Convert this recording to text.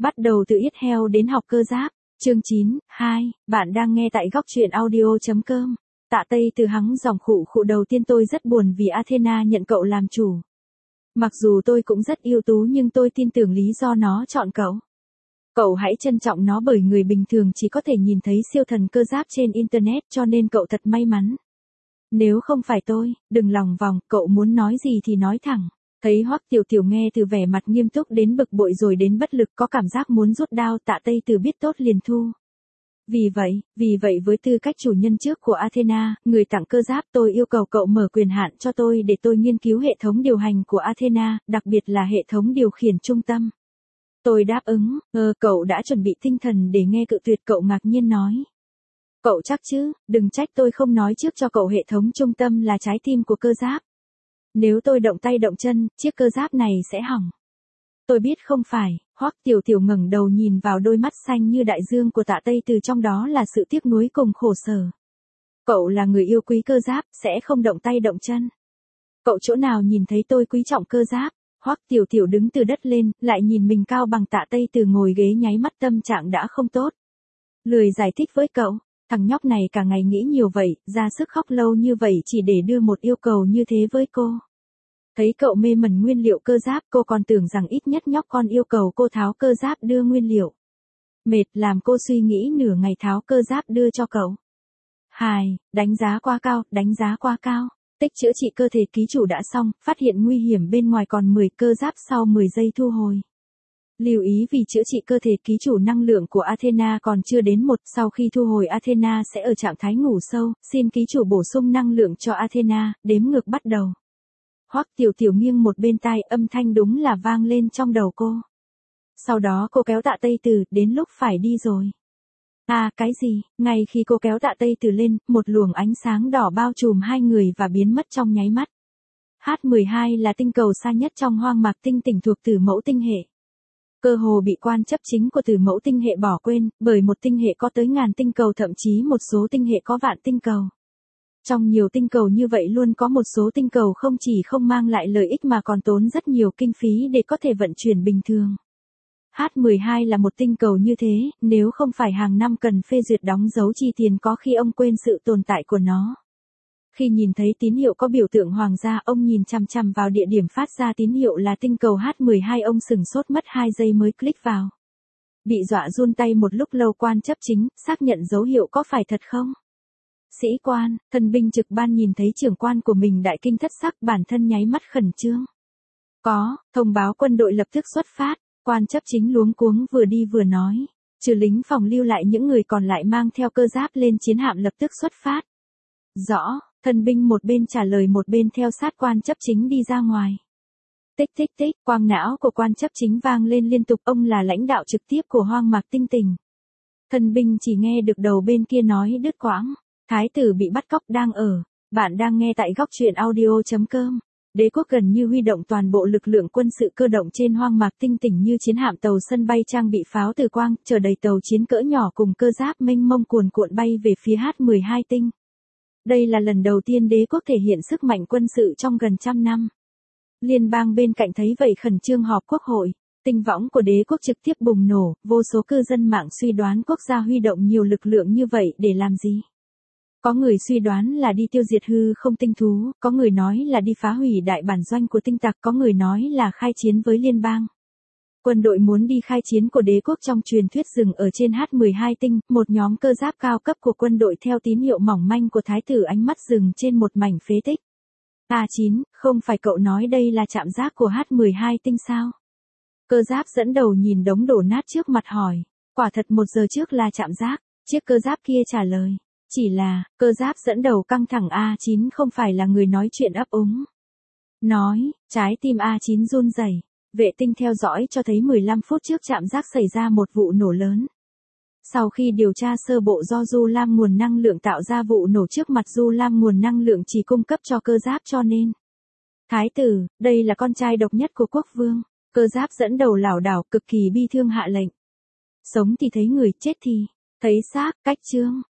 Bắt đầu từ yết heo đến học cơ giáp. Chương 9, 2, bạn đang nghe tại góc truyện audio.com. Tạ Tây Từ hắng dòng khụ khụ đầu tiên tôi rất buồn vì Athena nhận cậu làm chủ. Mặc dù tôi cũng rất yêu tú nhưng tôi tin tưởng lý do nó chọn cậu. Cậu hãy trân trọng nó bởi người bình thường chỉ có thể nhìn thấy siêu thần cơ giáp trên Internet cho nên cậu thật may mắn. Nếu không phải tôi, đừng lòng vòng, cậu muốn nói gì thì nói thẳng. Thấy Hoắc Tiểu Tiểu nghe từ vẻ mặt nghiêm túc đến bực bội rồi đến bất lực có cảm giác muốn rút đao, Tạ Tây Từ biết tốt liền thu. Vì vậy với tư cách chủ nhân trước của Athena, người tặng cơ giáp, tôi yêu cầu cậu mở quyền hạn cho tôi để tôi nghiên cứu hệ thống điều hành của Athena, đặc biệt là hệ thống điều khiển trung tâm. Tôi đáp ứng, cậu đã chuẩn bị tinh thần để nghe cự tuyệt, cậu ngạc nhiên nói. Cậu chắc chứ, đừng trách tôi không nói trước cho cậu, hệ thống trung tâm là trái tim của cơ giáp. Nếu tôi động tay động chân, chiếc cơ giáp này sẽ hỏng. Tôi biết không phải. Hoắc Tiểu Tiểu ngẩng đầu nhìn vào đôi mắt xanh như đại dương của Tạ Tây Từ, trong đó là sự tiếc nuối cùng khổ sở. Cậu là người yêu quý cơ giáp, sẽ không động tay động chân. Cậu chỗ nào nhìn thấy tôi quý trọng cơ giáp? Hoắc Tiểu Tiểu đứng từ đất lên, lại nhìn mình cao bằng Tạ Tây Từ ngồi ghế, nháy mắt tâm trạng đã không tốt. Lười giải thích với cậu, thằng nhóc này cả ngày nghĩ nhiều vậy, ra sức khóc lâu như vậy chỉ để đưa một yêu cầu như thế với cô. Thấy cậu mê mẩn nguyên liệu cơ giáp, cô còn tưởng rằng ít nhất nhóc con yêu cầu cô tháo cơ giáp đưa nguyên liệu. Mệt làm cô suy nghĩ nửa ngày tháo cơ giáp đưa cho cậu. Đánh giá quá cao, đánh giá quá cao. Tích chữa trị cơ thể ký chủ đã xong, phát hiện nguy hiểm bên ngoài còn 10 cơ giáp sau 10 giây thu hồi. Lưu ý vì chữa trị cơ thể ký chủ năng lượng của Athena còn chưa đến 1, sau khi thu hồi Athena sẽ ở trạng thái ngủ sâu, xin ký chủ bổ sung năng lượng cho Athena, đếm ngược bắt đầu. Hoắc Tiểu Tiểu nghiêng một bên tai, âm thanh đúng là vang lên trong đầu cô. Sau đó cô kéo Tạ Tây Từ, đến lúc phải đi rồi. Cái gì? Ngay khi cô kéo Tạ Tây Từ lên, một luồng ánh sáng đỏ bao trùm hai người và biến mất trong nháy mắt. H12 là tinh cầu xa nhất trong hoang mạc tinh tỉnh thuộc Tử Mẫu tinh hệ. Cơ hồ bị quan chấp chính của Tử Mẫu tinh hệ bỏ quên, bởi một tinh hệ có tới ngàn tinh cầu, thậm chí một số tinh hệ có vạn tinh cầu. Trong nhiều tinh cầu như vậy luôn có một số tinh cầu không chỉ không mang lại lợi ích mà còn tốn rất nhiều kinh phí để có thể vận chuyển bình thường. H12 là một tinh cầu như thế, nếu không phải hàng năm cần phê duyệt đóng dấu chi tiền, có khi ông quên sự tồn tại của nó. Khi nhìn thấy tín hiệu có biểu tượng hoàng gia, ông nhìn chằm chằm vào địa điểm phát ra tín hiệu là tinh cầu H12, ông sửng sốt mất 2 giây mới click vào. Bị dọa run tay một lúc lâu, quan chấp chính, xác nhận dấu hiệu có phải thật không? Sĩ quan, thần binh trực ban nhìn thấy trưởng quan của mình đại kinh thất sắc, bản thân nháy mắt khẩn trương. Có, thông báo quân đội lập tức xuất phát, quan chấp chính luống cuống vừa đi vừa nói. Trừ lính phòng lưu lại, những người còn lại mang theo cơ giáp lên chiến hạm lập tức xuất phát. Rõ, thần binh một bên trả lời một bên theo sát quan chấp chính đi ra ngoài. Tích tích tích, quang não của quan chấp chính vang lên liên tục, ông là lãnh đạo trực tiếp của hoang mạc tinh tỉnh. Thần binh chỉ nghe được đầu bên kia nói đứt quãng. Thái tử bị bắt cóc đang ở. Bạn đang nghe tại góc truyện audio.com. Đế quốc gần như huy động toàn bộ lực lượng quân sự cơ động trên hoang mạc tinh tỉnh như chiến hạm, tàu sân bay trang bị pháo từ quang, chở đầy tàu chiến cỡ nhỏ cùng cơ giáp mênh mông cuồn cuộn bay về phía H12 tinh. Đây là lần đầu tiên đế quốc thể hiện sức mạnh quân sự trong gần 100 năm. Liên bang bên cạnh thấy vậy khẩn trương họp quốc hội. Tinh võng của đế quốc trực tiếp bùng nổ, vô số cư dân mạng suy đoán quốc gia huy động nhiều lực lượng như vậy để làm gì. Có người suy đoán là đi tiêu diệt hư không tinh thú, có người nói là đi phá hủy đại bản doanh của tinh tặc, có người nói là khai chiến với liên bang. Quân đội muốn đi khai chiến của đế quốc trong truyền thuyết dừng ở trên H12 tinh, một nhóm cơ giáp cao cấp của quân đội theo tín hiệu mỏng manh của thái tử, ánh mắt dừng trên một mảnh phế tích. A9, không phải cậu nói đây là trạm gác của H12 tinh sao? Cơ giáp dẫn đầu nhìn đống đổ nát trước mặt hỏi. Quả thật 1 giờ trước là trạm gác, chiếc cơ giáp kia trả lời. Chỉ là, cơ giáp dẫn đầu căng thẳng, A9 không phải là người nói chuyện ấp úng. Nói, trái tim A9 run rẩy. Vệ tinh theo dõi cho thấy 15 phút trước trạm gác xảy ra một vụ nổ lớn. Sau khi điều tra sơ bộ do Du Lam nguồn năng lượng tạo ra vụ nổ, trước mặt Du Lam nguồn năng lượng chỉ cung cấp cho cơ giáp cho nên. Thái tử, đây là con trai độc nhất của quốc vương. Cơ giáp dẫn đầu lảo đảo cực kỳ bi thương hạ lệnh. Sống thì thấy người, chết thì thấy xác, cách chương.